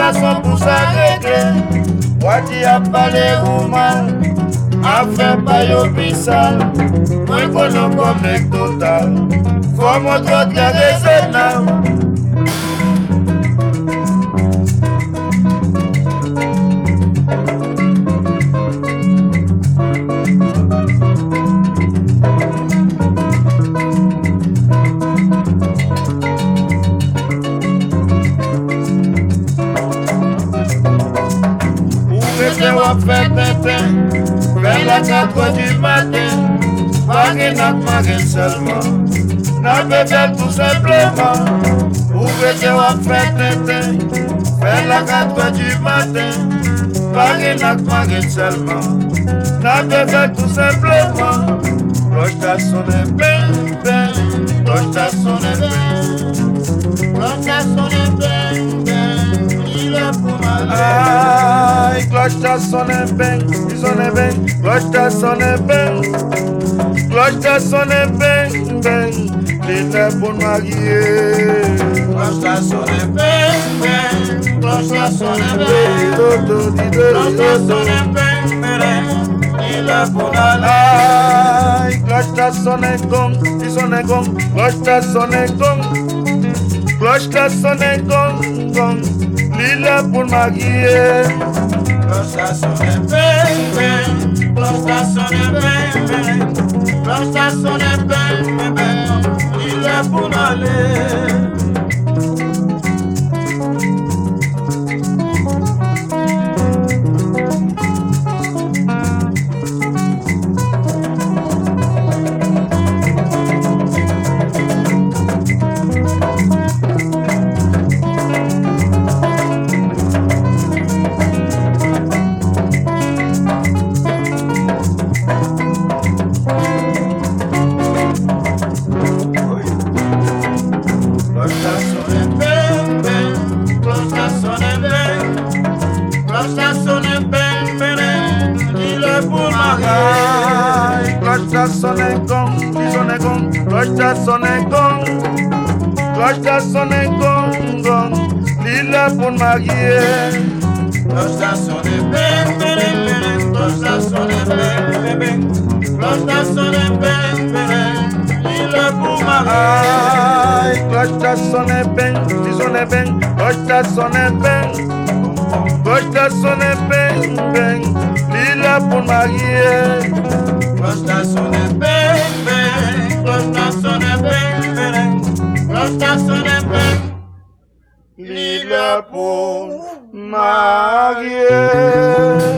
façon pour s'arrêter. Wadi a parlé ou mal, a fait pas yo pisal. Moi kono comme total, faut mon droit de raisonnable. Vers la 4 du matin, Paris n'a pas seulement, n'a pas tout simplement. Ouvrez wa fête, vers la 4 du matin, Paris n'a pas seulement, n'a pas tout simplement. Cloche t'a sonné, bang, bang, cloche t'a sonné, bang, cloche t'a sonné, bang, bang, il est pour ma vie. Cloche t'a sonné, bang, il sonne bang, cloche t'a sonné, bang, cloche t'a sonné, bang, bang, il est pour marier. Cloche t'a sonné, bang, bang, cloche t'a sonné, bang, cloche t'a sonné, bang, bang, il est pour marier. Cloche t'a sonné, gong, il sonne gong, cloche t'a sonné, gong, cloche t'a sonné, gong, gong, il est pour marier. Cloche t'a sonné, bang, bang, cloche t'a sonné, bang, bang, cloche t'a sonné, bang, bang, il est pour aller. Cloche t'a sonné gong, il sonne gong, cloche t'a sonné gong, cloche t'a sonné gong, gong, il est pour marier. Cloche t'a sonné bang, bang, cloche t'a sonné bang, bang, cloche t'a sonné bang, bang, il est pour marier. Cloche t'a sonné bang, il sonne bang, cloche t'a sonné bang, cloche t'a sonné bang, bang, il est pour marier. Cloche t'a sonné, bang, bang, cloche t'a sonné, bang, bang, cloche t'a sonné, bang, il est pour marier.